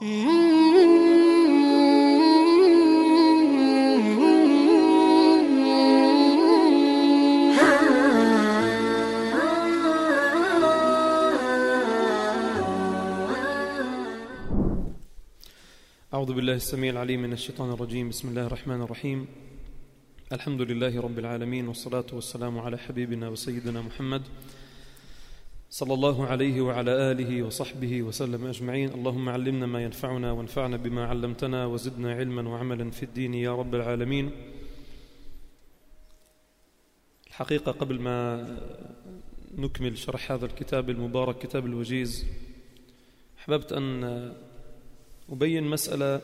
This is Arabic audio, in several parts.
أعوذ بالله السميع العليم من الشيطان الرجيم. بسم الله الرحمن الرحيم. الحمد لله رب العالمين، والصلاة والسلام على حبيبنا وسيدنا محمد صلى الله عليه وعلى آله وصحبه وسلم أجمعين. اللهم علمنا ما ينفعنا وانفعنا بما علمتنا وزدنا علما وعملا في الدين يا رب العالمين. الحقيقة قبل ما نكمل شرح هذا الكتاب المبارك كتاب الوجيز، أحببت أن أبين مسألة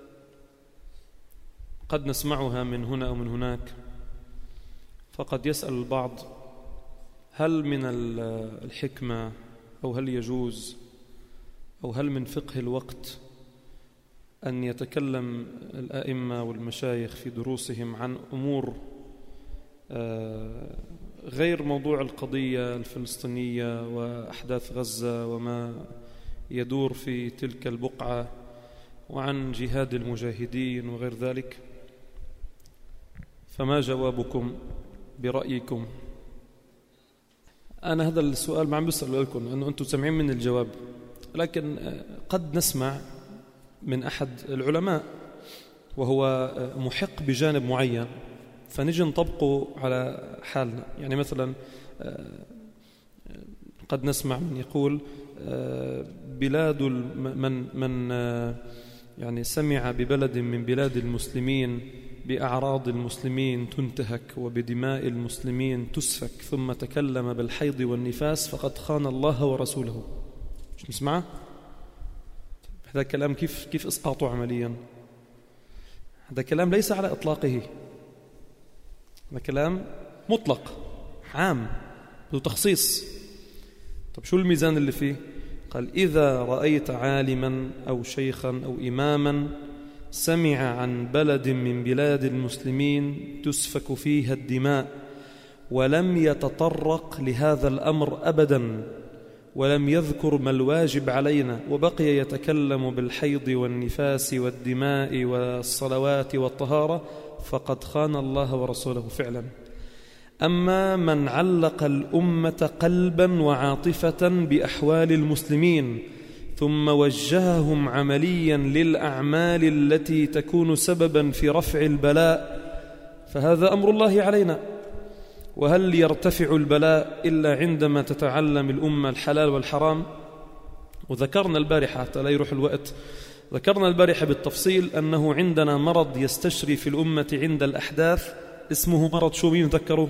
قد نسمعها من هنا أو من هناك، فقد يسأل البعض: هل من الحكمة أو هل يجوز أو هل من فقه الوقت أن يتكلم الآئمة والمشايخ في دروسهم عن أمور غير موضوع القضية الفلسطينية وأحداث غزة وما يدور في تلك البقعة وعن جهاد المجاهدين وغير ذلك؟ فما جوابكم برأيكم؟ أنا هذا السؤال ما عم بسأله لكم لأنه أنتم سمعين من الجواب، لكن قد نسمع من أحد العلماء وهو محق بجانب معين فنجي نطبقه على حالنا. يعني مثلا قد نسمع من يقول: بلاد من يعني سمع ببلد من بلاد المسلمين بأعراض المسلمين تنتهك وبدماء المسلمين تسفك ثم تكلم بالحيض والنفاس فقد خان الله ورسوله. مش نسمعه؟ هذا كلام كيف إسقاطه عمليا؟ هذا كلام ليس على إطلاقه، هذا كلام مطلق عام ذو تخصيص. طب شو الميزان اللي فيه؟ قال: إذا رأيت عالما أو شيخا أو إماما سمع عن بلد من بلاد المسلمين تسفك فيها الدماء ولم يتطرق لهذا الأمر أبدا ولم يذكر ما الواجب علينا وبقي يتكلم بالحيض والنفاس والدماء والصلوات والطهارة فقد خان الله ورسوله فعلا. أما من علق الأمة قلبا وعاطفة بأحوال المسلمين ثم وجههم عمليا للأعمال التي تكون سببا في رفع البلاء فهذا أمر الله علينا. وهل يرتفع البلاء إلا عندما تتعلم الأمة الحلال والحرام؟ وذكرنا البارحة حتى لا يروح الوقت، ذكرنا البارحة بالتفصيل أنه عندنا مرض يستشري في الأمة عند الأحداث اسمه مرض شو مين ذكروه؟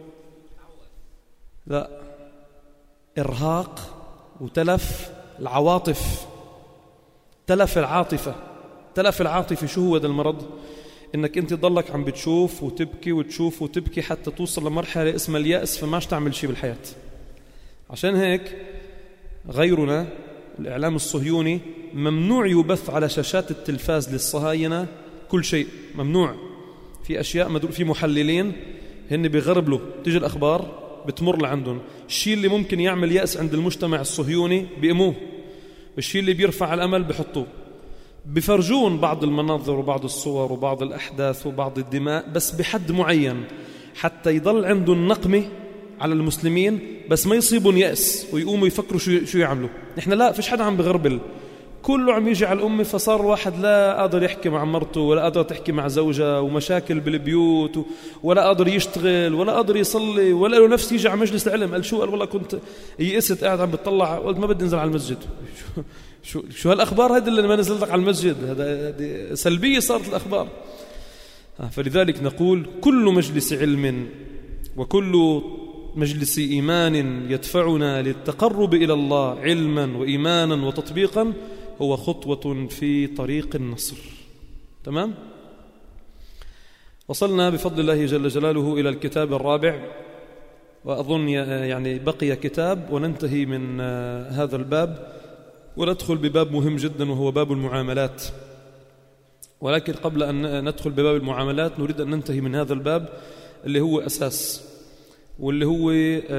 لا، إرهاق وتلف العواطف، تلف العاطفة. تلف العاطفة شو هو هذا المرض؟ إنك أنت ضلك عم بتشوف وتبكي وتشوف وتبكي حتى توصل لمرحلة اسمها اليأس فماش تعمل شيء بالحياة. عشان هيك غيرنا الإعلام الصهيوني ممنوع يبث على شاشات التلفاز للصهاينة كل شيء، ممنوع. في أشياء في محللين هن بيغربلوا تيجي الأخبار بتمر لعندهم، الشيء اللي ممكن يعمل يأس عند المجتمع الصهيوني بيقموه، الشيء اللي بيرفع الأمل بحطوه، بفرجون بعض المناظر وبعض الصور وبعض الأحداث وبعض الدماء بس بحد معين حتى يضل عندهم نقمة على المسلمين بس ما يصيبون يأس ويقوموا يفكروا شو يعملوا. نحن لا، فيش حدا عم بغربل، كله عم يجي على الأمة، فصار الواحد لا قادر يحكي مع مرته ولا قادر تحكي مع زوجها ومشاكل بالبيوت ولا قادر يشتغل ولا قادر يصلي ولا له نفس يجي على مجلس العلم. قال شو؟ قال والله كنت يئست قاعد عم بتطلع، قلت ما بدي انزل على المسجد. شو هالأخبار هذه اللي ما نزلتك على المسجد؟ هذا سلبية صارت الأخبار. فلذلك نقول كل مجلس علم وكل مجلس إيمان يدفعنا للتقرب إلى الله علما وإيمانا وتطبيقا هو خطوة في طريق النصر. تمام؟ وصلنا بفضل الله جل جلاله إلى الكتاب الرابع، وأظن يعني بقي كتاب وننتهي من هذا الباب وندخل بباب مهم جدا وهو باب المعاملات. ولكن قبل أن ندخل بباب المعاملات نريد أن ننتهي من هذا الباب اللي هو أساس واللي هو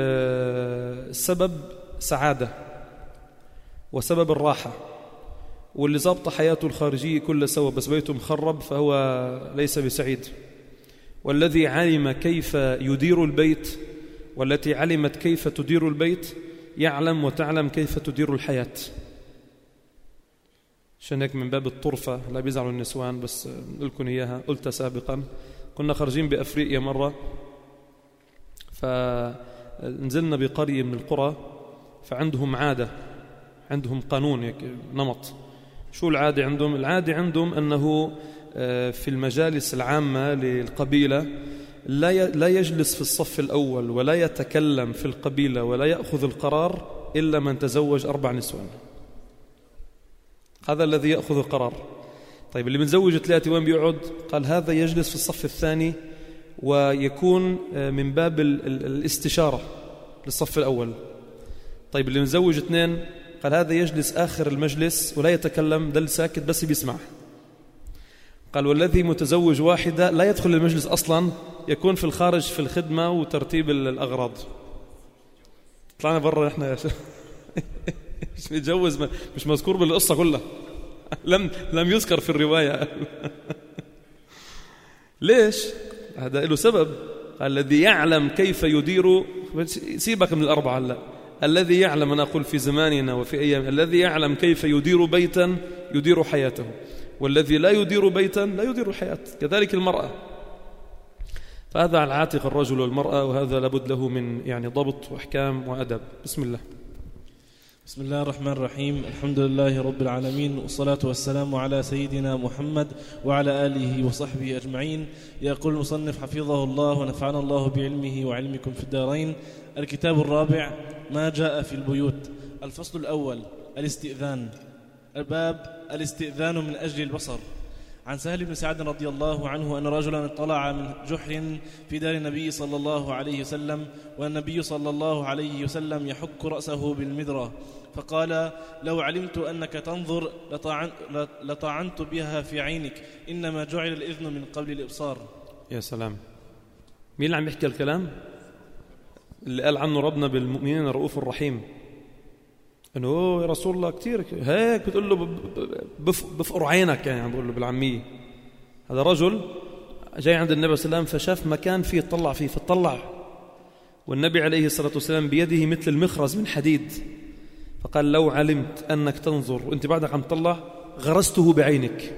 سبب سعادة وسبب الراحة واللي ضابط حياته الخارجية كلها سوا بس بيته مخرب فهو ليس بسعيد. والذي علم كيف يدير البيت والتي علمت كيف تدير البيت يعلم وتعلم كيف تدير الحياة. عشان هيك من باب الطرفة لا بيزعلوا النسوان بس لكم إياها قلتها سابقا. كنا خارجين بأفريقيا مرة فنزلنا بقرية من القرى فعندهم عادة عندهم قانون نمط. شو العادة عندهم؟ العادة عندهم أنه في المجالس العامة للقبيلة لا يجلس في الصف الأول ولا يتكلم في القبيلة ولا يأخذ القرار إلا من تزوج 4 نسوان. هذا الذي يأخذ القرار. طيب اللي متزوج 3 وين بيقعد؟ قال هذا يجلس في الصف الثاني ويكون من باب الاستشارة للصف الأول. طيب اللي متزوج 2 قال هذا يجلس آخر المجلس ولا يتكلم دل ساكت بس بيسمع. قال والذي متزوج 1 لا يدخل المجلس أصلا يكون في الخارج في الخدمة وترتيب الأغراض. طلعنا برا إحنا مش متجوز مش مذكور بالقصة كلها لم يذكر في الرواية. ليش؟ هذا له سبب. الذي يعلم كيف يدير سيبك من 4 هلا. الذي يعلم أنا أقول في زماننا وفي أيام الذي يعلم كيف يدير بيتا يدير حياته والذي لا يدير بيتا لا يدير الحياة. كذلك المرأة. فهذا على عاتق الرجل والمرأة وهذا لابد له من يعني ضبط وأحكام وأدب. بسم الله. بسم الله الرحمن الرحيم. الحمد لله رب العالمين والصلاة والسلام على سيدنا محمد وعلى آله وصحبه أجمعين. يقول المصنف حفظه الله ونفعنا الله بعلمه وعلمكم في الدارين. الكتاب الرابع ما جاء في البيوت. الفصل الأول الاستئذان. الباب الاستئذان من أجل البصر. عن سهل بن سعد رضي الله عنه أن رجلا اطلع من جحر في دار النبي صلى الله عليه وسلم والنبي صلى الله عليه وسلم يحك رأسه بالمدرة فقال لو علمت أنك تنظر لطعنت بها في عينك إنما جعل الإذن من قبل الإبصار. يا سلام. مين اللي عم يحكي الكلام؟ اللي قال عنه ربنا بالمؤمنين الرؤوف الرحيم. انه يا رسول الله كتير هيك بتقول له بفقر عينك يعني عم بقول له بالعاميه. هذا رجل جاي عند النبي صلى الله عليه وسلم فشاف مكان فيه يطلع فيه فطلع والنبي عليه الصلاة والسلام بيده مثل المخرز من حديد فقال لو علمت أنك تنظر وانت بعدك عم تطلع غرسته بعينك.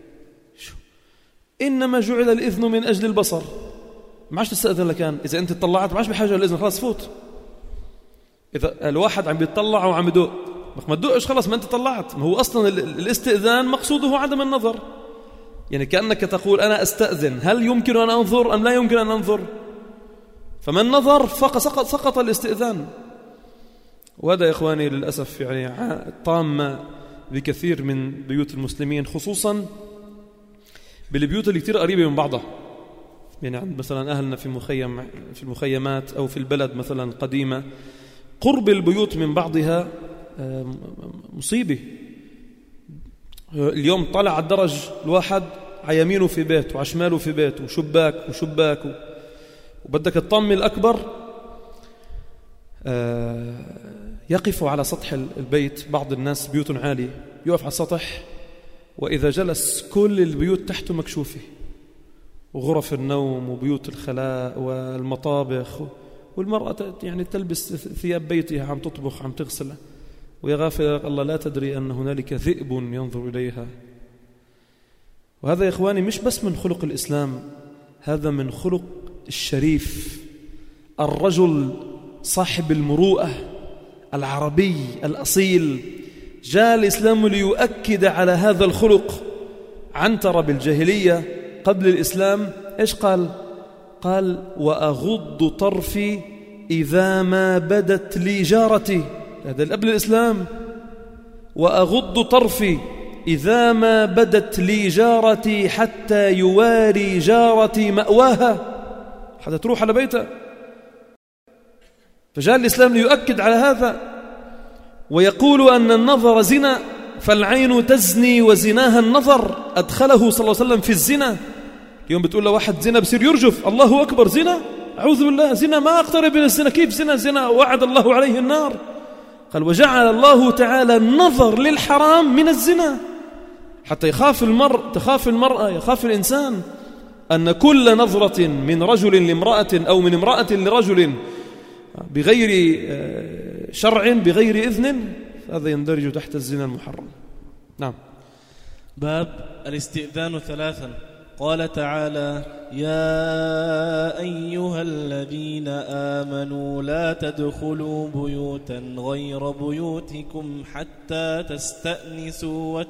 إنما جعل الإذن من أجل البصر. ما عادش تستأذن لكان إذا أنت طلعت ما عادش بحاجة للإذن خلاص فوت. إذا الواحد عم بيطلع وعم يدق ما تدقش خلاص ما أنت طلعت. ما هو أصلا الاستئذان مقصوده عدم النظر. يعني كأنك تقول أنا أستأذن هل يمكن أن أنظر أم لا يمكن أن أنظر؟ فمن نظر سقط الاستئذان. وهذا يا إخواني للأسف يعني طامة بكثير من بيوت المسلمين خصوصا بالبيوت اللي كتير قريبة من بعضها. يعني عند مثلا أهلنا في المخيمات أو في البلد مثلا قديمة قرب البيوت من بعضها مصيبة. اليوم طلع على الدرج الواحد على يمينه في بيت وعلى شماله في بيت وشباك وبدك تطمن الأكبر يقف على سطح البيت. بعض الناس بيوت عالية يقف على السطح وإذا جلس كل البيوت تحته مكشوفة وغرف النوم وبيوت الخلاء والمطابخ والمرأة يعني تلبس ثياب بيتها عم تطبخ عم تغسل ويا غافل الله لا تدري أن هنالك ذئب ينظر إليها. وهذا يا إخواني مش بس من خلق الإسلام هذا من خلق الشريف الرجل صاحب المروءة العربي الأصيل. جاء الإسلام ليؤكد على هذا الخلق. عنتر بالجاهلية قبل الإسلام إيش قال وأغض طرفي إذا ما بدت لي جارتي. هذا قبل الإسلام. وأغض طرفي إذا ما بدت لي جارتي حتى يواري جارتي مأواها حتى تروح على بيتها. فجاء الإسلام ليؤكد على هذا ويقول أن النظر زنا فالعين تزني وزناها النظر. أدخله صلى الله عليه وسلم في الزنا. اليوم بتقول له واحد زنا بصير يرجف الله أكبر زنا أعوذ بالله زنا ما أقترب من الزنا كيف زنا وعد الله عليه النار. قال وجعل الله تعالى النظر للحرام من الزنا. حتى يخاف تخاف المرأة، يخاف الإنسان أن كل نظرة من رجل لامرأة أو من امرأة لرجل بغير شرع بغير إذن هذا يندرج تحت الزنا المحرم. نعم. باب الاستئذان 3. قال تعالى: يا أيها الذين آمنوا لا تدخلوا بيوتا غير بيوتكم حتى تستأنسوا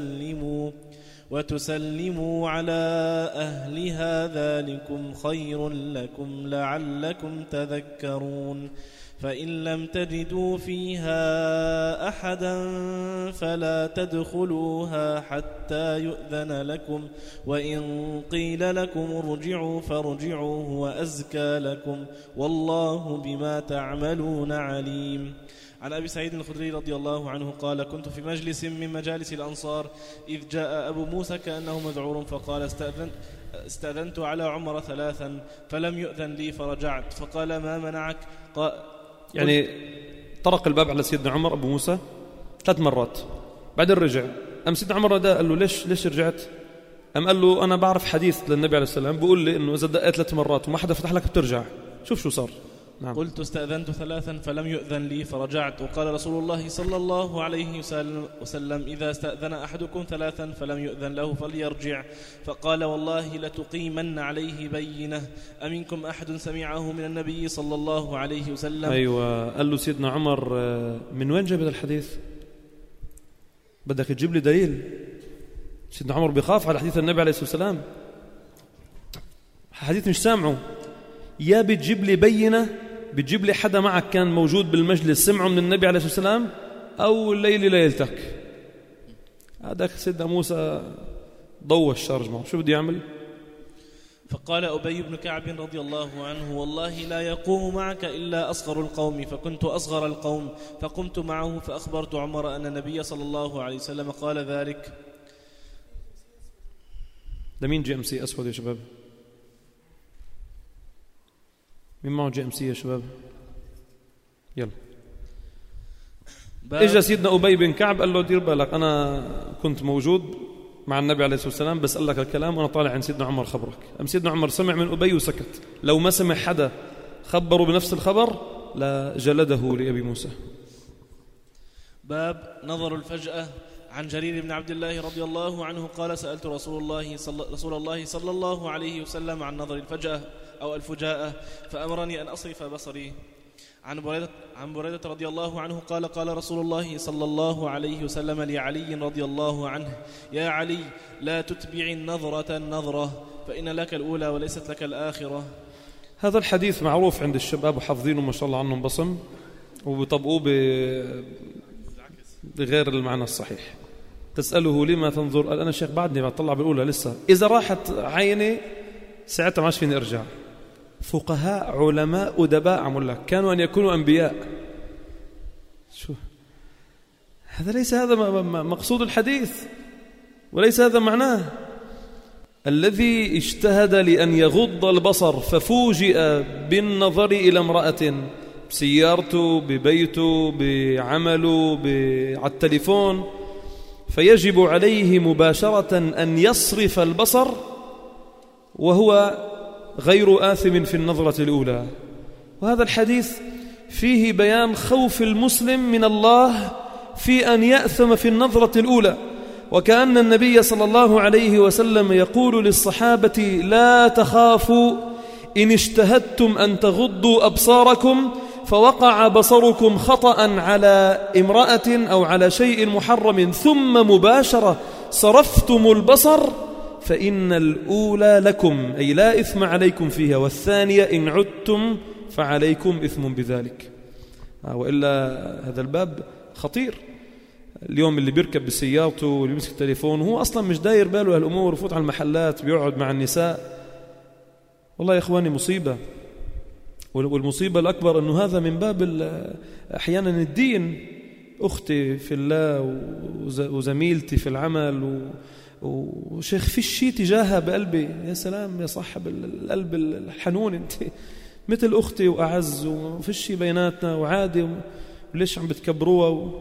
وتسلموا على أهلها ذلكم خير لكم لعلكم تذكرون. فإن لم تجدوا فيها أحدا فلا تدخلوها حتى يؤذن لكم، وإن قيل لكم ارجعوا فارجعوا هو أزكى لكم، والله بما تعملون عليم. عن أبي سعيد الخدري رضي الله عنه قال: كنت في مجلس من مجالس الأنصار إذ جاء أبو موسى كأنه مذعور فقال: استأذنت على عمر 3 فلم يؤذن لي فرجعت، فقال: ما منعك؟ يعني طرق الباب على سيدنا عمر أبو موسى 3 مرات، بعدين رجع. أم سيدنا عمر ده قال له: ليش رجعت؟ أم قال له: أنا بعرف حديث للنبي عليه السلام بيقول لي إنه إذا دقيت 3 مرات وما حدا فتح لك بترجع. شوف صار. نعم. قلت: استأذنت 3 فلم يؤذن لي فرجعت. وقال رسول الله صلى الله عليه وسلم: إذا استأذن أحدكم 3 فلم يؤذن له فليرجع. فقال: والله لتقيمن عليه بينة. أمنكم أحد سمعه من النبي صلى الله عليه وسلم؟ أيوة. قال له سيدنا عمر: من وين جاب هذا الحديث؟ بدك تجيب لي دليل. سيدنا عمر بيخاف على حديث النبي عليه الصلاة والسلام، حديث مش سامعه. يا بتجيب لي بينة، بتجيب لي حدا معك كان موجود بالمجلس سمعه من النبي عليه الصلاة والسلام، أو الليل ليلتك. هذاك سيدنا موسى ضوى الشرج معه، شو بده يعمل؟ فقال أبي بن كعب رضي الله عنه: والله لا يقوم معك إلا أصغر القوم، فكنت أصغر القوم، فقمت معه فأخبرت عمر أن النبي صلى الله عليه وسلم قال ذلك. ده مين GMC أسود يا شباب؟ مين معه GMC يا شباب؟ يلا. إجا سيدنا أبي بن كعب قال له: دير بالك، أنا كنت موجود مع النبي عليه الصلاة والسلام بس قال لك الكلام وأنا طالع عن سيدنا عمر خبرك. أم سيدنا عمر سمع من أبي وسكت. لو ما سمع حدا خبره بنفس الخبر لجلده لأبي موسى. باب نظر الفجأة. عن جرير بن عبد الله رضي الله عنه قال: سألت رسول الله صلى الله عليه وسلم عن نظر الفجأة أو الفجاءة فأمرني أن أصرف بصري. عن بريدة رضي الله عنه قال: قال رسول الله صلى الله عليه وسلم لعلي رضي الله عنه: يا علي، لا تتبع النظرة فإن لك الأولى وليست لك الآخرة. هذا الحديث معروف عند الشباب وحافظينه ما شاء الله عنهم بصم، وبيطبقوه بغير المعنى الصحيح. تسأله: لما تنظر؟ قال: أنا شيخ بعدني بطلع بالأولى لسه، إذا راحت عيني ساعتها ما فيني أرجع. فقهاء علماء أدباء عمل لك كانوا أن يكونوا أنبياء. شو هذا؟ ليس هذا مقصود الحديث وليس هذا معناه. الذي اجتهد لأن يغض البصر ففوجئ بالنظر إلى امرأة بسيارته ببيته بعمله على التليفون، فيجب عليه مباشرة أن يصرف البصر وهو غير آثم في النظرة الأولى. وهذا الحديث فيه بيان خوف المسلم من الله في أن يأثم في النظرة الأولى، وكأن النبي صلى الله عليه وسلم يقول للصحابة: لا تخافوا إن اجتهدتم أن تغضوا أبصاركم فوقع بصركم خطأ على امرأة أو على شيء محرم ثم مباشرة صرفتم البصر فإن الأولى لكم، أي لا إثم عليكم فيها، والثانية إن عدتم فعليكم إثم بذلك. وإلا هذا الباب خطير. اليوم اللي بيركب بسيارته واللي بيمسك التليفون هو أصلا مش داير باله هالأمور، وفوت على المحلات بيقعد مع النساء. والله يا إخواني مصيبة. والمصيبة الأكبر أنه هذا من باب أحيانا الدين. أختي في الله وزميلتي في العمل وشيخ في الشيء تجاهها بقلبي. يا سلام يا صاحب القلب الحنون، أنت مثل أختي وأعز وفي الشيء بيناتنا وعادي، وليش عم بتكبروها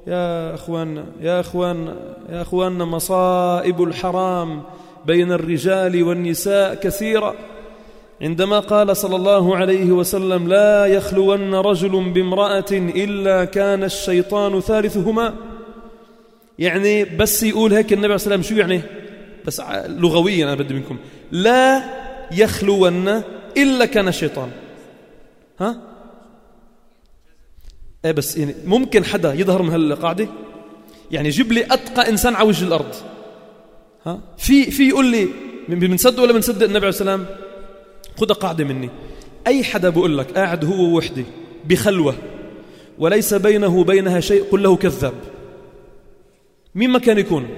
يا أخواننا مصائب الحرام بين الرجال والنساء كثيرة. عندما قال صلى الله عليه وسلم لا يخلون رجل بامرأة إلا كان الشيطان ثالثهما، يعني بس يقول هيك النبي عليه الصلاة والسلام شو يعني؟ بس لغويا أنا بدي منكم لا يخلون إلا كان الشيطان. ها؟ إيه بس يعني ممكن حدا يظهر من هالقاعدة؟ يعني جيب لي أتقى إنسان على وجه الأرض. ها؟ في يقول لي بنصدق ولا بنصدق النبي عليه الصلاة والسلام؟ خذ قاعدة مني، أي حدا بقول لك قاعد هو ووحده بخلوة وليس بينه وبينها شيء قل له كذاب. مين ما كان يكون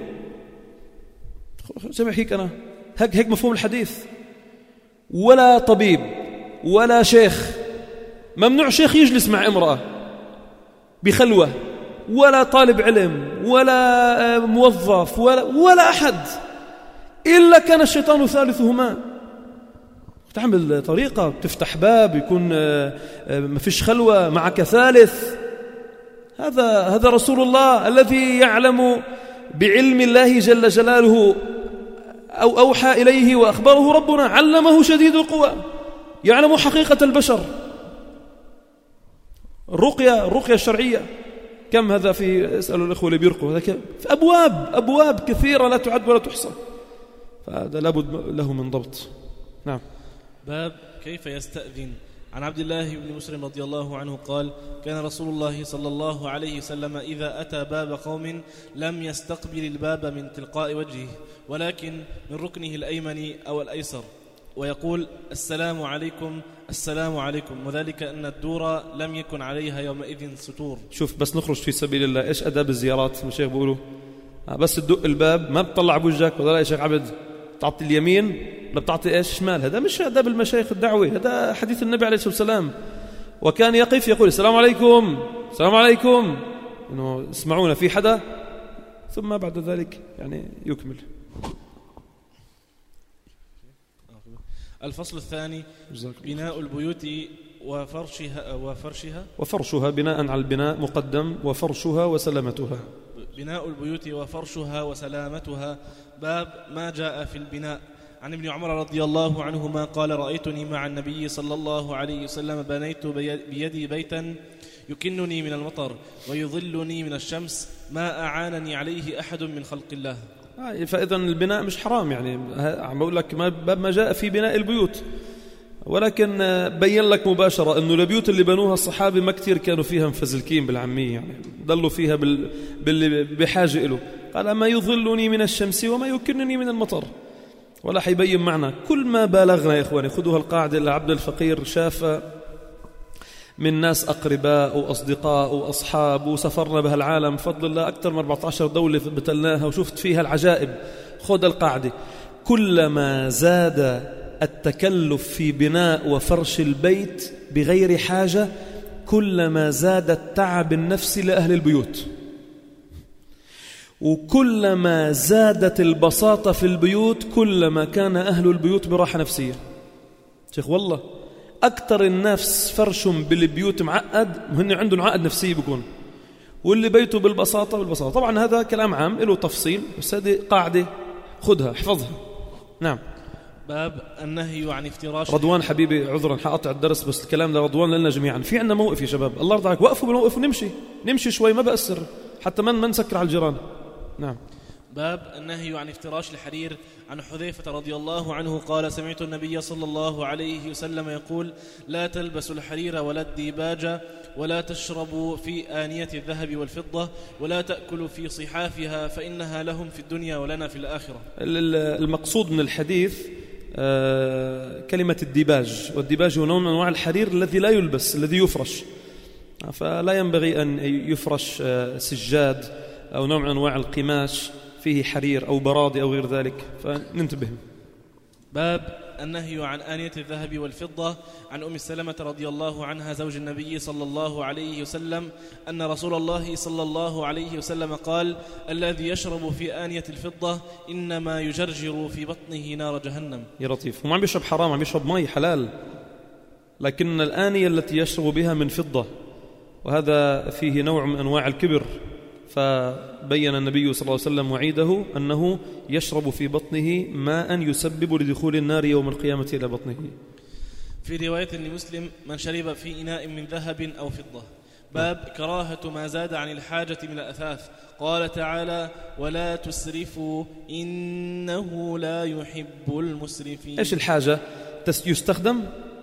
سمع هيك أنا هيك مفهوم الحديث. ولا طبيب ولا شيخ، ممنوع شيخ يجلس مع امرأة بخلوة، ولا طالب علم ولا موظف ولا أحد، إلا كان الشيطان ثالثهما. تعمل طريقة تفتح باب يكون ما فيش خلوة معك ثالث. هذا رسول الله الذي يعلم بعلم الله جل جلاله أو أوحى إليه وأخبره ربنا، علمه شديد القوى، يعلم حقيقة البشر. الرقية الشرعية كم هذا في اسألوا الإخوة اللي بيرقوا، هذا في أبواب كثيرة لا تعد ولا تحصى، فهذا لابد له من ضبط. نعم. باب كيف يستأذن. عن عبد الله بن مسلم رضي الله عنه قال كان رسول الله صلى الله عليه وسلم إذا أتى باب قوم لم يستقبل الباب من تلقاء وجهه ولكن من ركنه الأيمن أو الأيسر، ويقول السلام عليكم السلام عليكم، وذلك أن الدور لم يكن عليها يومئذ ستور. شوف بس نخرج في سبيل الله، إيش أداب الزيارات المشايخ بيقولوا؟ بس تدق الباب ما بتطلع بوجهك ولا يا شيخ عبد تعطي اليمين ولا بتعطي إيش شمال، هذا مش أداب المشايخ الدعوة، هذا حديث النبي عليه الصلاة والسلام. وكان يقف يقول السلام عليكم السلام عليكم، إنه اسمعونا في حدا، ثم بعد ذلك يعني يكمل. الفصل الثاني بناء البيوت وفرشها بناء على البناء مقدم، وفرشها وسلامتها. بناء البيوت وفرشها وسلامتها. باب ما جاء في البناء. عن ابن عمر رضي الله عنهما قال رأيتني مع النبي صلى الله عليه وسلم بنيت بيدي بيتا يكنني من المطر ويظلني من الشمس ما أعانني عليه أحد من خلق الله. فإذا البناء مش حرام، يعني عم بقول لك باب ما جاء في بناء البيوت، ولكن بين لك مباشرة أنه البيوت اللي بنوها الصحابة ما كتير كانوا فيها مفزلكين بالعامية، يعني ضلوا فيها باللي بحاجة له. قال ما يظلني من الشمس وما يكنني من المطر، ولا حيبين معنا. كل ما بالغنا يا إخواني خذوها القاعدة اللي عبد الفقير شاف من ناس أقرباء وأصدقاء وأصحاب، وسافرنا بهالعالم بفضل الله أكثر من 14 دولة بتلناها وشفت فيها العجائب. خذ القاعدة، كلما زاد التكلف في بناء وفرش البيت بغير حاجة كلما زاد التعب النفسي لأهل البيوت، وكلما زادت البساطة في البيوت كلما كان أهل البيوت براحة نفسية. شيخ والله أكتر الناس فرشهم بالبيوت معقد، وهن عندهم عقد نفسي بيكون، واللي بيته بالبساطة. طبعا هذا كلام عام له تفصيل، بس هذه قاعدة خذها احفظها. نعم. باب النهي عن افتراش. رضوان حبيبي عذرا حقطع الدرس، بس الكلام لرضوان لنا جميعا. في عندنا موقف يا شباب، الله يرضى عليك، وقفوا بالموقف ونمشي شوي، ما بأثر حتى ما نسكر على الجيران. نعم. باب النهي عن افتراش الحرير. عن حذيفة رضي الله عنه قال سمعت النبي صلى الله عليه وسلم يقول لا تلبسوا الحرير ولا الديباج ولا تشربوا في آنية الذهب والفضة ولا تأكلوا في صحافها فإنها لهم في الدنيا ولنا في الآخرة. المقصود من الحديث كلمة الديباج، والديباج هو نوع من أنواع الحرير الذي لا يلبس، الذي يفرش، فلا ينبغي أن يفرش سجاد أو نوع من أنواع القماش فيه حرير أو براضي أو غير ذلك، فننتبه. باب النهي عن آنية الذهب والفضة. عن أم سلمة رضي الله عنها زوج النبي صلى الله عليه وسلم أن رسول الله صلى الله عليه وسلم قال الذي يشرب في آنية الفضة إنما يجرجر في بطنه نار جهنم. يا لطيف، وما عم يشرب حرام، عم يشرب مي حلال، لكن الآنية التي يشرب بها من فضة، وهذا فيه نوع من أنواع الكبر، فبين النبي صلى الله عليه وسلم وعيده أنه يشرب في بطنه ماء يسبب لدخول النار يوم القيامة إلى بطنه. في رواية لمسلم: من شرب في إناء من ذهب أو فضة. باب كراهة ما زاد عن الحاجة من الأثاث. قال تعالى: ولا تسرفوا إنه لا يحب المسرفين. إيش الحاجة؟ يستخدم،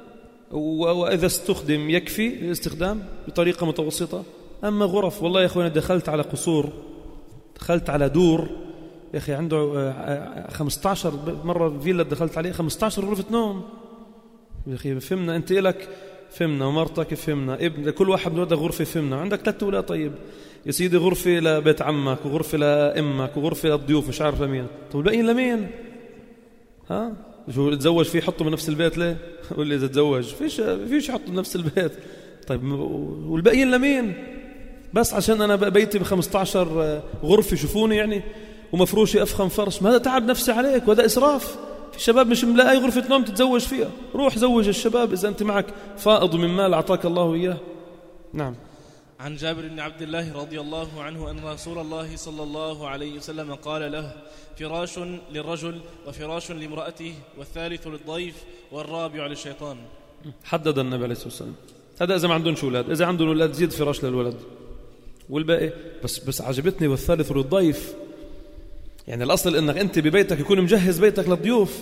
وإذا استخدم يكفي الاستخدام بطريقة متوسطة. أما غرف، والله يا أخواني دخلت على قصور، دخلت على دور يا أخي عنده 15 مرة فيلا دخلت عليه 15 غرفة نوم. يا أخي فهمنا أنت إلك، فهمنا ومرتك، فهمنا ابن، كل واحد من هذا غرفة، فهمنا عندك 3 أولاد. طيب يا سيدي غرفة لبيت عمك وغرفة لأمك وغرفة للضيوف مش عارف لمين. طب الباقيين لمين؟ ها شو تزوج فيه حطه بنفس البيت ليه؟ قول لي إذا تزوج فيش حطه بنفس البيت. طيب والباقيين لمين؟ بس عشان أنا بيتي ب15 غرفة شوفوني يعني، ومفروشي أفخم فرش، ما هذا تعب نفسي عليك وهذا إسراف. في شباب مش ملاقي غرفة نوم تتزوج فيها، روح زوج الشباب إذا أنت معك فائض من مال أعطاك الله إياه. نعم. عن جابر بن عبد الله رضي الله عنه أن رسول الله صلى الله عليه وسلم قال له: فراش للرجل وفراش لامرأته والثالث للضيف والرابع للشيطان. حدد النبي عليه الصلاة والسلام هذا إذا ما عندهم أولاد، إذا عندهم أولاد زيد فراش للولد والباقي بس عجبتني والثالث للضيف. يعني الأصل إنك أنت ببيتك يكون مجهز بيتك للضيوف.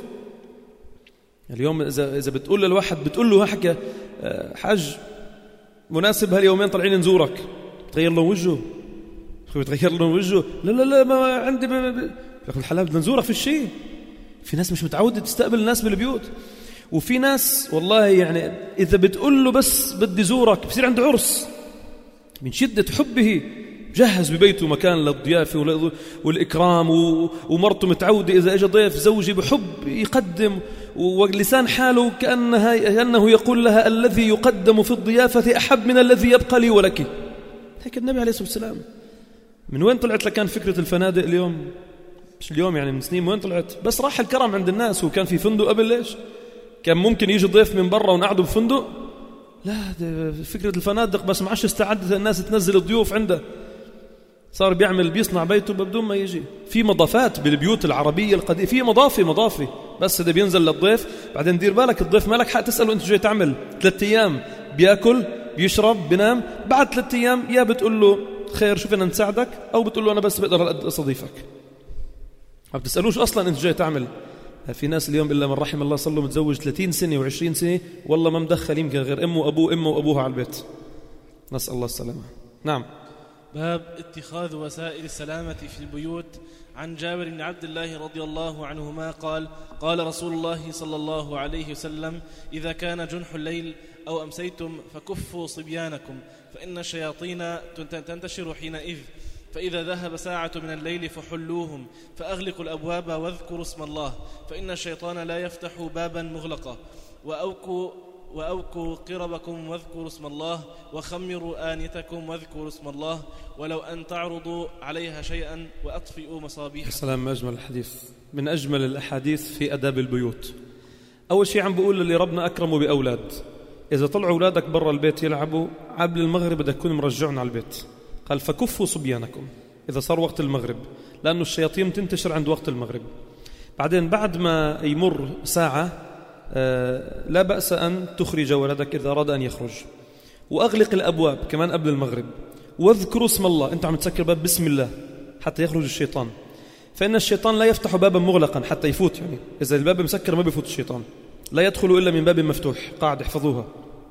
اليوم إذا بتقول للواحد بتقول له حكى حج مناسب هاليومين طالعين نزورك، تغير له وجهه، تغير له وجهه، لا ما عندي ياخذ الحلال بدنا نزورك في الشيء. في ناس مش متعودة تستقبل الناس بالبيوت، وفي ناس والله يعني إذا بتقول له بس بدي زورك بصير عنده عرس من شدة حبه، جهز ببيته مكان للضيافة والإكرام، ومرته متعودة إذا اجى ضيف زوجي بحب يقدم، ولسان حاله كأنه يقول لها: الذي يقدم في الضيافة أحب من الذي يبقى لي ولك. هيك النبي عليه الصلاة والسلام. من وين طلعت لكان فكرة الفنادق اليوم؟ مش اليوم يعني من سنين، وين طلعت؟ بس راح الكرم عند الناس. وكان في فندق قبل ليش؟ كان ممكن يجي ضيف من برا ونقعدوا بفندق. لا، فكرة الفنادق بس ما عادش استعدت الناس تنزل الضيوف عنده، صار بيصنع بيته بدون ما يجي. في مضافات بالبيوت العربية القديمة، في مضافة بس إذا بينزل للضيف. بعدين دير بالك الضيف مالك حق تسأله أنت جاي تعمل. 3 أيام بيأكل بيشرب بينام، بعد 3 أيام يا بتقول له خير شوف أنا نساعدك، أو بتقول له أنا بس بقدر أستضيفك. ما بتسألوش أصلا أنت جاي تعمل. في ناس اليوم إلا من رحم الله صلوا متزوج 30 سنة و20 سنة والله ما مدخل يمكن غير أمه وأبوها على البيت، نسأل الله السلامة. نعم. باب اتخاذ وسائل السلامة في البيوت. عن جابر بن عبد الله رضي الله عنهما قال: قال رسول الله صلى الله عليه وسلم: إذا كان جنح الليل أو أمسيتم فكفوا صبيانكم، فإن الشياطين تنتشر حينئذ، فإذا ذهب ساعة من الليل فحلوهم، فأغلقوا الأبواب واذكروا اسم الله، فإن الشيطان لا يفتح بابا مغلقا، وأوكوا قربكم واذكروا اسم الله، وخمروا آنيتكم واذكروا اسم الله، ولو أن تعرضوا عليها شيئا وأطفئوا مصابيح. السلام. أجمل الحديث، من أجمل الأحاديث في أداب البيوت. أول شيء عم بقول اللي ربنا أكرمه بأولاد، إذا طلعوا أولادك برا البيت يلعبوا قبل المغرب بدك تكون مرجعون على البيت. قال: فكفوا صبيانكم إذا صار وقت المغرب، لأنه الشياطين تنتشر عند وقت المغرب. بعدين بعد ما يمر ساعة لا بأس أن تخرج ولدك إذا أراد أن يخرج، وأغلق الأبواب كمان قبل المغرب، واذكروا اسم الله. أنت عم تسكر باب بسم الله حتى يخرج الشيطان، فإن الشيطان لا يفتح بابا مغلقا حتى يفوت. يعني إذا الباب مسكر ما بيفوت الشيطان، لا يدخل إلا من باب مفتوح. قاعد احفظوها،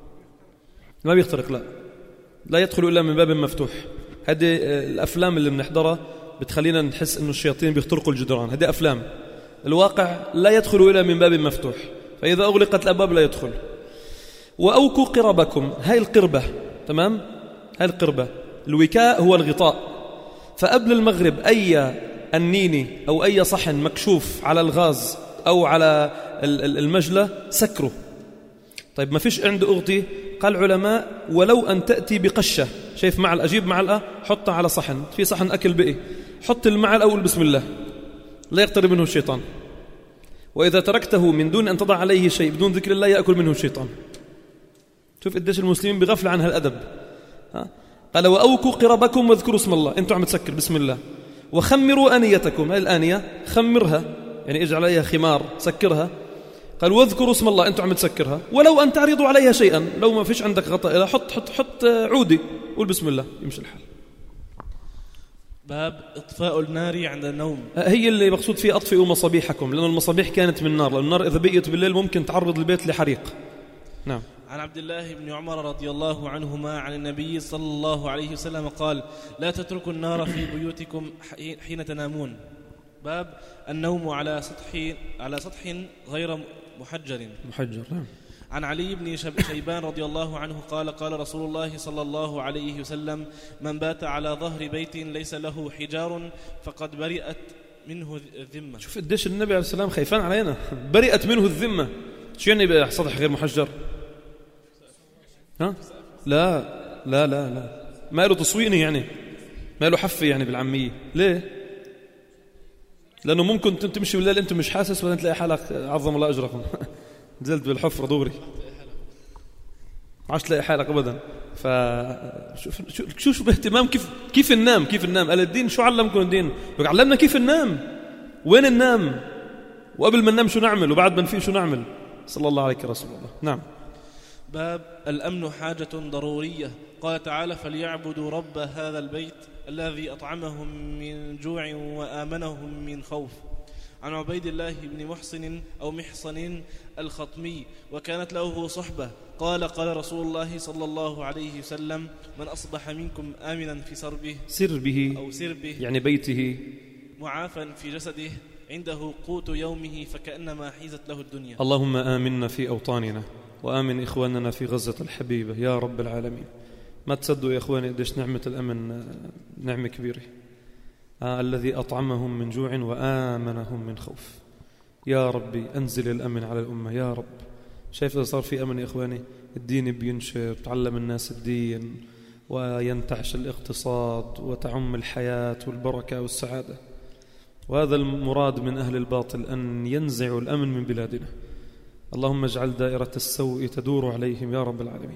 ما بيخترق، لا يدخل إلا من باب مفتوح. هذه الأفلام اللي بنحضرها بتخلينا نحس إنه الشياطين بيخترقوا الجدران، هذه أفلام. الواقع لا يدخل إلا من باب مفتوح، فإذا أغلقت الأبواب لا يدخل. وأوكوا قربكم، هاي القربة، تمام؟ هاي القربة، الوكاء هو الغطاء. فقبل المغرب أي النيني أو أي صحن مكشوف على الغاز أو على المجلة سكره. طيب ما فيش عنده أغطي، قال علماء ولو أن تأتي بقشة، شايف معلقة، أجيب معلقة حطها على صحن، في صحن أكل بقي، حط المعلقة أول بسم الله، لا يقترب منه الشيطان. وإذا تركته من دون أن تضع عليه شيء بدون ذكر الله يأكل منه الشيطان. شوف قديش المسلمين بغفل عن هالأدب. قال وأوكوا قربكم واذكروا اسم الله، أنتم عم تسكر بسم الله، وخمروا آنيتكم، هذه الآنية خمرها يعني اجعل عليها خمار سكرها، قال واذكروا اسم الله، أنتم عم تسكرها، ولو أن تعرضوا عليها شيئا، لو ما فيش عندك غطاء حط عودي، قول بسم الله يمشي الحال. باب إطفاء النار عند النوم. هي اللي مقصود فيه أطفئوا مصابيحكم، لأن المصابيح كانت من نار، لأن النار إذا بقيت بالليل ممكن تعرض البيت لحريق. نعم. عن عبد الله بن عمر رضي الله عنهما عن النبي صلى الله عليه وسلم قال لا تتركوا النار في بيوتكم حين تنامون. باب النوم على سطح غير محجر. نعم. عن علي بن شيبان رضي الله عنه قال قال رسول الله صلى الله عليه وسلم من بات على ظهر بيت ليس له حجار فقد برئت منه الذمة. شوف قديش النبي عليه السلام خايفان علينا، برئت منه الذمة. شو يعني بقى سطح غير محجر؟ ها؟ لا ما له تصويني، يعني ما له حفي يعني بالعامية. ليه؟ لأنه ممكن تمشي بالليل أنت مش حاسس ولا تلاقي حالك عظم الله أجركم نزلت بالحفرة دغري عاش تلاقي حالك أبدا. فشوف باهتمام كيف ننام. قال الدين شو علمكم الدين؟ علمنا كيف ننام، وين ننام، وقبل ما ننام شو نعمل، وبعد ما نفيق شو نعمل. صلى الله عليك رسول الله. نعم. باب الأمن حاجة ضرورية. قال تعالى فليعبدوا رب هذا البيت الذي أطعمهم من جوع وآمنهم من خوف. عن عبيد الله بن محصن الخطمي وكانت له صحبة قال قال رسول الله صلى الله عليه وسلم من أصبح منكم آمنا في سربه يعني بيته معافا في جسده عنده قوت يومه فكأنما حيزت له الدنيا. اللهم آمنا في أوطاننا وآمن إخواننا في غزة الحبيبة يا رب العالمين. ما تصدقوا يا إخواني قديش نعمة الأمن نعمة كبيرة. الذي أطعمهم من جوع وآمنهم من خوف. يا ربي أنزل الأمن على الأمة يا رب. شايف إذا صار في أمن يا إخواني الدين بينشر، تعلم الناس الدين وينتعش الاقتصاد وتعم الحياة والبركة والسعادة. وهذا المراد من أهل الباطل أن ينزعوا الأمن من بلادنا. اللهم اجعل دائرة السوء تدور عليهم يا رب العالمين.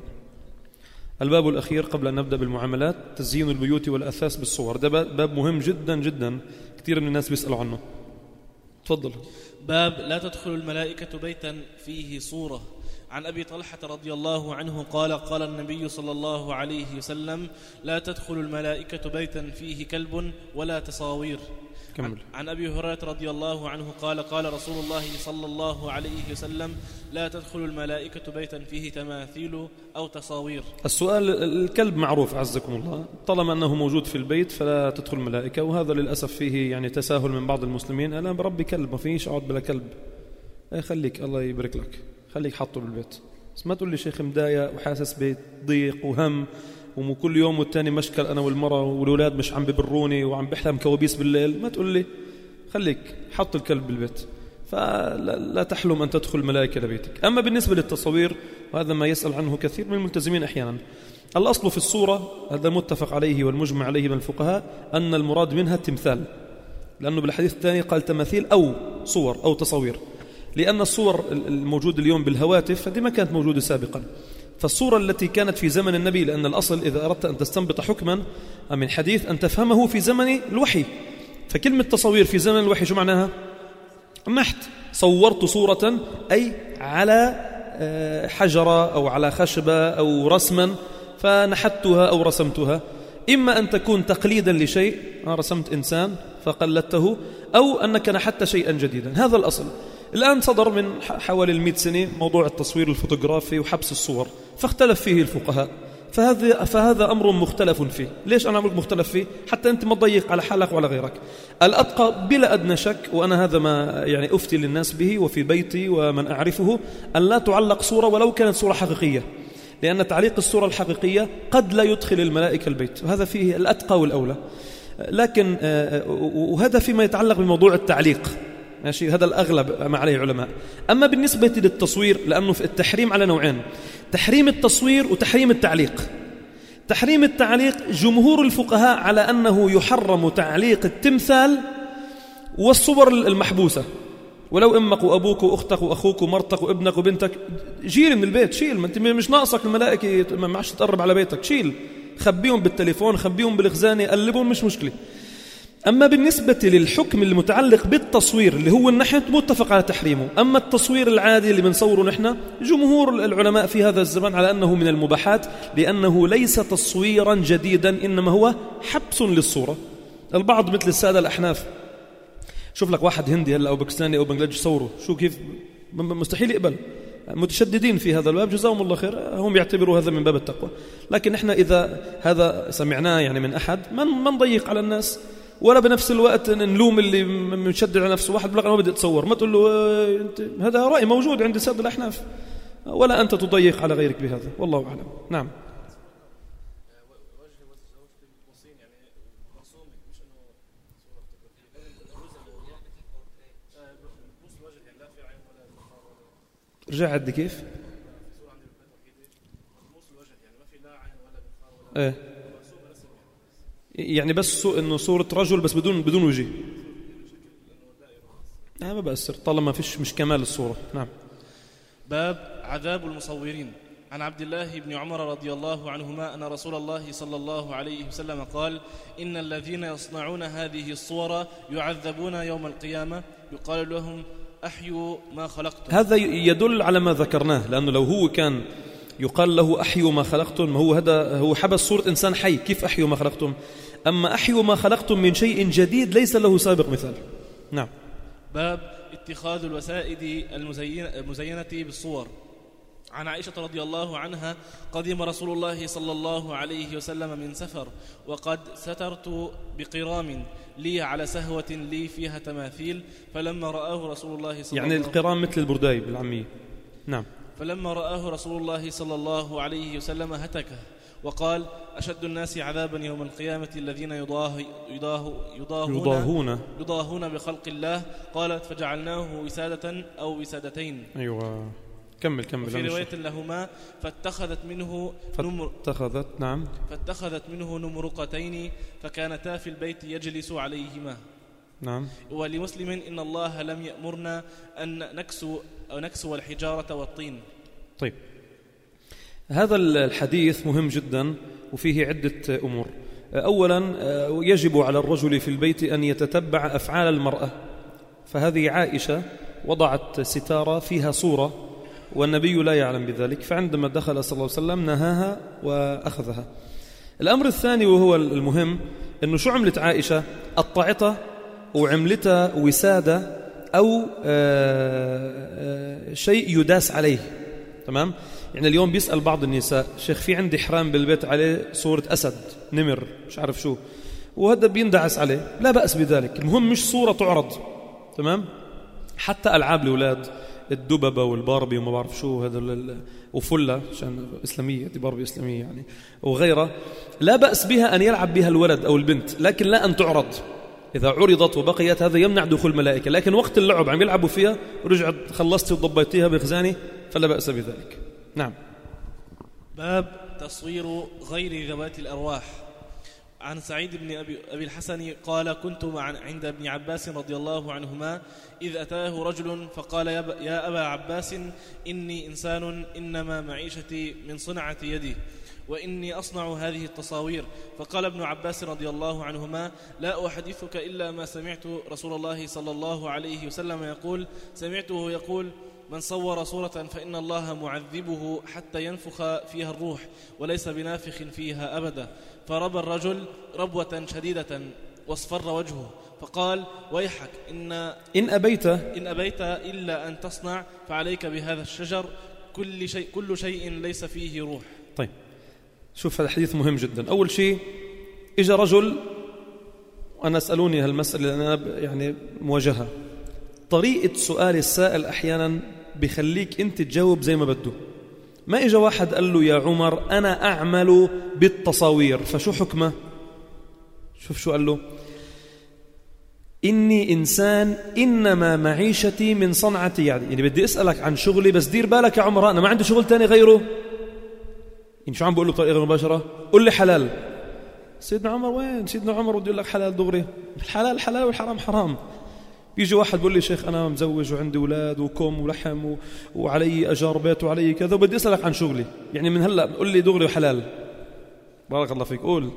الباب الأخير قبل أن نبدأ بالمعاملات تزيين البيوت والأثاث بالصور. ده باب مهم جدا جدا، كثير من الناس بيسألوا عنه. تفضل. باب لا تدخل الملائكة بيتا فيه صورة. عن أبي طلحة رضي الله عنه قال قال النبي صلى الله عليه وسلم لا تدخل الملائكة بيتا فيه كلب ولا تصاوير. عن أبي هريرة رضي الله عنه قال قال رسول الله صلى الله عليه وسلم لا تدخل الملائكة بيتا فيه تماثيل أو تصاوير. السؤال الكلب معروف عزكم الله، طالما أنه موجود في البيت فلا تدخل الملائكة، وهذا للأسف فيه يعني تساهل من بعض المسلمين. أنا بربي كلب ما فيش أقعد بلا كلب. خليك الله يبارك لك، خليك حطه بالبيت، بس ما تقول لي شيخ مضايق وحاسس بضيق وهم وكل يوم والتاني مشكل أنا والمرأة والولاد مش عم ببروني وعم بحلم كوابيس بالليل. ما تقول لي خليك حط الكلب بالبيت، فلا تحلم أن تدخل الملائكة لبيتك. أما بالنسبة للتصوير وهذا ما يسأل عنه كثير من الملتزمين أحيانا، الأصل في الصورة هذا متفق عليه والمجمع عليه من الفقهاء أن المراد منها التمثال، لأنه بالحديث الثاني قال تماثيل أو صور أو تصوير، لأن الصور الموجودة اليوم بالهواتف هذه ما كانت موجودة سابقا. فالصورة التي كانت في زمن النبي، لأن الأصل إذا أردت أن تستنبط حكما من حديث أن تفهمه في زمن الوحي، فكلمة تصوير في زمن الوحي شو معناها؟ نحت، صورت صورة أي على حجرة أو على خشبة أو رسما فنحتها أو رسمتها. إما أن تكون تقليدا لشيء، رسمت إنسان فقلدته، أو أنك نحت شيئا جديدا. هذا الأصل. الآن صدر من حوالي 100 سنة موضوع التصوير الفوتوغرافي وحبس الصور، فاختلف فيه الفقهاء، فهذا أمر مختلف فيه. ليش أنا أقول مختلف فيه؟ حتى أنت ما تضيق على حالك وعلى غيرك. الأتقى بلا أدنى شك، وأنا هذا ما يعني أفتي للناس به وفي بيتي ومن أعرفه، أن لا تعلق صورة ولو كانت صورة حقيقية، لأن تعليق الصورة الحقيقية قد لا يدخل الملائكة البيت، وهذا فيه الأتقى والأولى. لكن وهذا فيما يتعلق بموضوع التعليق، ماشي، هذا الأغلب ما عليه علماء. أما بالنسبة للتصوير، لأنه في التحريم على نوعين: تحريم التصوير وتحريم التعليق. تحريم التعليق جمهور الفقهاء على أنه يحرم تعليق التمثال والصور المحبوسة، ولو أمك وأبوك وأختك وأخوك ومرتك وابنك وبنتك، جيل من البيت، شيل، ما أنت مش ناقصك الملائكة ما عادش تقرب على بيتك، شيل. خبيهم بالتليفون، خبيهم بالخزانة، قلبهم، مش مشكلة. أما بالنسبة للحكم المتعلق بالتصوير اللي هو النحت متفق على تحريمه. أما التصوير العادي اللي بنصوره نحن، جمهور العلماء في هذا الزمان على أنه من المباحات، لأنه ليس تصويرا جديدا، إنما هو حبس للصورة. البعض مثل السادة الأحناف، شوف لك واحد هندي هلا أو باكستاني أو بنغلاديشي صوره، شو كيف مستحيل يقبل. متشددين في هذا الباب، جزاهم الله خير، هم يعتبروا هذا من باب التقوى. لكن إحنا إذا هذا سمعناه يعني من أحد، ما نضيق على الناس، ولا بنفس الوقت نلوم اللي مشدد على نفسه. واحد بلغ أنا ما بدي أتصور، ما تقول له أنت هذا رأي موجود عند سادة الأحناف، ولا أنت تضيق على غيرك بهذا، والله أعلم. نعم. رجع عندي كيف؟ ايه يعني بس انه صورة رجل بس بدون وجه، ما بأثر طالما فيش مش كمال الصورة. نعم. باب عذاب المصورين. عن عبد الله بن عمر رضي الله عنهما أن رسول الله صلى الله عليه وسلم قال: إن الذين يصنعون هذه الصور يعذبون يوم القيامة، يقال لهم أحيوا ما خلقتم. هذا يدل على ما ذكرناه، لأنه لو هو كان يقال له أحيوا ما خلقتم، هو حبس صورة إنسان حي، كيف أحيوا ما خلقتم؟ أما أحيوا ما خلقتم من شيء جديد ليس له سابق مثال. نعم. باب اتخاذ الوسائد المزينة بالصور. عن عائشة رضي الله عنها: قدم رسول الله صلى الله عليه وسلم من سفر، وقد سترت بقرام لي على سهوة لي فيها تماثيل، فلما رآه رسول الله صلى يعني الله القرام مثل البرداي بالعامية. نعم. فلما رآه رسول الله صلى الله عليه وسلم هتكه وقال: أشد الناس عذابا يوم القيامة الذين يضاهون بخلق الله. قالت: فجعلناه وسادة أو وسادتين. أيوة، كمل. في رواية لهما: فاتخذت منه نمرقتين فكانتا في البيت يجلس عليهما. نعم. ولمسلم: إن الله لم يأمرنا أن نكسو الحجارة والطين. طيب، هذا الحديث مهم جدا وفيه عدة أمور. أولا، يجب على الرجل في البيت أن يتتبع أفعال المرأة. فهذه عائشة وضعت ستارة فيها صورة والنبي لا يعلم بذلك، فعندما دخل صلى الله عليه وسلم نهاها وأخذها. الأمر الثاني وهو المهم، أنه شو عملت عائشة؟ قطعتها وعملتها وسادة أو شيء يداس عليه. تمام؟ يعني اليوم بيسأل بعض النساء: شيخ في عندي حرام بالبيت عليه صورة أسد، نمر، مش عارف شو، وهذا بيندعس عليه، لا بأس بذلك، المهم مش صورة تعرض. تمام؟ حتى ألعاب الأولاد، الدببة والباربي وما بعرف شو هذا وفلة، عشان إسلامية، دي باربي إسلامية يعني، وغيرها، لا بأس بها أن يلعب بها الولد أو البنت، لكن لا أن تعرض. إذا عرضت وبقيت هذا يمنع دخول الملائكة، لكن وقت اللعب عم يلعبوا فيها ورجعت خلصتي وضبيتيها بخزاني فلا بأس بذلك. نعم. باب تصوير غير ذوات الأرواح. عن سعيد بن أبي الحسن قال: كنت عند ابن عباس رضي الله عنهما إذ أتاه رجل فقال: يا أبا عباس، إني إنسان إنما معيشتي من صنعة يدي، وإني أصنع هذه التصاوير. فقال ابن عباس رضي الله عنهما: لا أحدثك إلا ما سمعت رسول الله صلى الله عليه وسلم يقول: سمعته يقول: من صور صورة فإن الله معذبه حتى ينفخ فيها الروح، وليس بنافخ فيها أبدا. فربى الرجل ربوة شديدة واصفر وجهه، فقال: ويحك، إن أبيت إلا أن تصنع، فعليك بهذا الشجر، كل شيء ليس فيه روح. طيب، شوف، هذا الحديث مهم جدا. أول شيء، إجا رجل، وأنا أسألوني هالمسألة لأن أنا يعني مواجهة. طريقة سؤال السائل أحيانا بيخليك أنت تجاوب زي ما بده. ما إجا واحد قال له: يا عمر أنا أعمل بالتصاوير، فشو حكمه؟ شوف شو قال له: إني إنسان إنما معيشتي من صنعة يدي. يعني بدي أسألك عن شغلي، بس دير بالك يا عمر أنا ما عندي شغل تاني غيره. إن شو عم بقول له بطريقة غير مباشرة؟ قل لي حلال. سيدنا عمر وين؟ سيدنا عمر بده يقول لك حلال دغري، الحلال حلال والحرام حرام. بيجي واحد بقول لي: شيخ أنا مزوج وعندي أولاد وكم ولحم وعلي أجار بيت وعلي كذا، وبدي أسألك عن شغلي، يعني من هلأ قل لي دغري حلال. بارك الله فيك قول.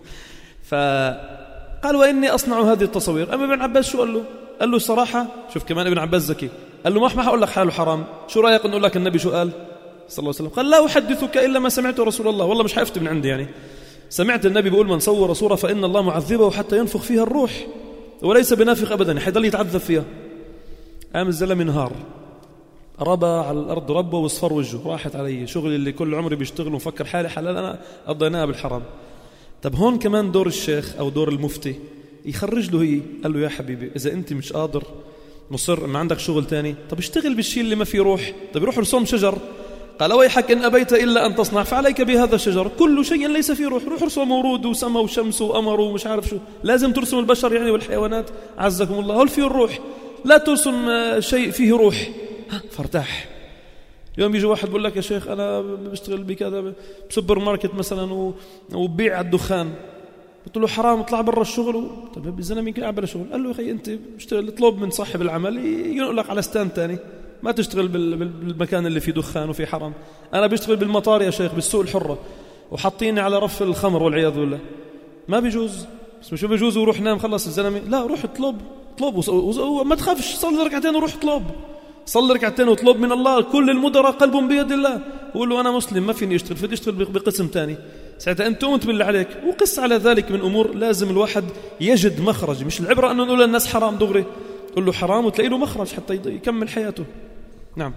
فقال وإني أصنع هذه التصوير. أما ابن عباس شو قال له؟ قال له صراحة، شوف كمان ابن عباس ذكي، قال له ما هقول لك حاله حرام، شو رأيك نقول لك النبي شو قال صلى الله عليه وسلم؟ قال لا أحدثك إلا ما سمعته رسول الله، والله مش حيفتي من عندي، يعني سمعت النبي بيقول من صور صورة فإن الله معذبه حتى ينفخ فيها الروح وليس بنافخ أبدا، حيضل يتعذب فيها. قام الزلمة نهار ربى على الأرض ربه واصفر وجهه، راحت علي شغلي اللي كل عمري بيشتغل ومفكر حالي حلال أنا قضيناها بالحرام. طب هون كمان دور الشيخ أو دور المفتي يخرج له هي، قال له يا حبيبي إذا أنت مش قادر مصر ما عندك شغل تاني، طب اشتغل بالشيء اللي ما فيه روح. طب روح رسوم شجر، قال ويحك إن أبيت إلا أن تصنع فعليك بهذا الشجر، كل شيء ليس فيه روح، روح رسوم ورود وسما وشمس وقمر ومش عارف شو، لازم ترسم البشر يعني والحيوانات عزكم الله، هول فيه الروح، لا ترسم شيء فيه روح. فارتاح. يوم يجي واحد بقول لك يا شيخ أنا بشتغل بكذا بسوبر ماركت مثلا وببيع الدخان، قلت له حرام اطلع برا الشغل. طب الزلمه يمكن يلعب برا الشغل، قال له يا اخي انت اشتغل، اطلب من صاحب العمل ينقل لك على ستاند تاني، ما تشتغل بالمكان اللي فيه دخان وفيه حرام. انا بشتغل بالمطار يا شيخ بالسوق الحره وحاطيني على رف الخمر والعياذ بالله، ما بيجوز. بس مش بيجوز وروح نام خلص الزلمه، لا روح اطلب وما تخافش، صلي ركعتين وروح اطلب، صلي ركعتين واطلب من الله. كل المدراء قلبهم بيد الله، وقول له انا مسلم ما فيني اشتغل، فدي اشتغل بقسم تاني، ساعتها انت قمت بالله عليك. وقس على ذلك من امور لازم الواحد يجد مخرج، مش العبره انه نقول للناس حرام دغري، تقول له حرام وتلاقي له مخرج حتى يكمل حياته. نعم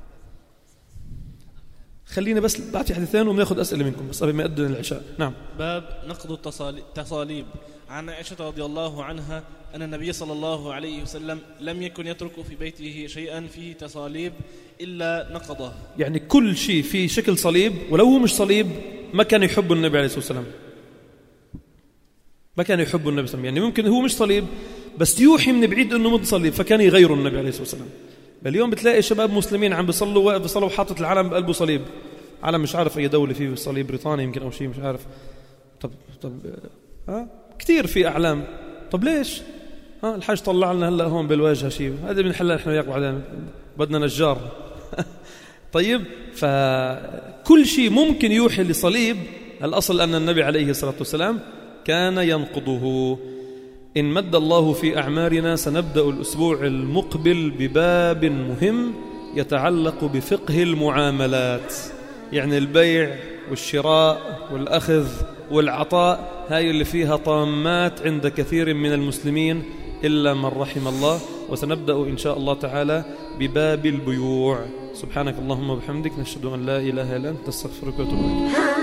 خلينا بس بعطي حديثين وبناخذ اسئله منكم بس قبل ما يأذن العشاء. نعم. باب نقض التصاليب. عن عائشة رضي الله عنها أن النبي صلى الله عليه وسلم لم يكن يترك في بيته شيئا فيه تصاليب إلا نقضه. يعني كل شيء فيه شكل صليب ولو هو مش صليب ما كان يحب النبي عليه الصلاة والسلام، ما كان يحب النبي صلى الله عليه وسلم. يعني ممكن هو مش صليب بس يوحي من بعيد أنه متصليب فكان يغيره النبي عليه الصلاة والسلام. بل اليوم بتلاقي شباب مسلمين عم بيصلوا واقف بيصلوا وحاطط العلم بقلبه صليب، علم مش عارف أي دولة فيه صليب، بريطانيا يمكن أو شيء مش عارف. طب كتير في أعلام. طب ليش؟ الحاج طلع لنا هلا هون بالواجهة شيء، هذا بنحلها نحن وياك بعدين، بدنا نجار. طيب فكل شيء ممكن يوحي لصليب، الأصل أن النبي عليه الصلاة والسلام كان ينقضه. إن مد الله في أعمارنا سنبدأ الأسبوع المقبل بباب مهم يتعلق بفقه المعاملات، يعني البيع والشراء والأخذ والعطاء، هاي اللي فيها طامات عند كثير من المسلمين إلا من رحم الله. وسنبدأ إن شاء الله تعالى بباب البيوع. سبحانك اللهم وبحمدك، نشهد أن لا إله إلا أنت، نستغفرك ونتوب إليك.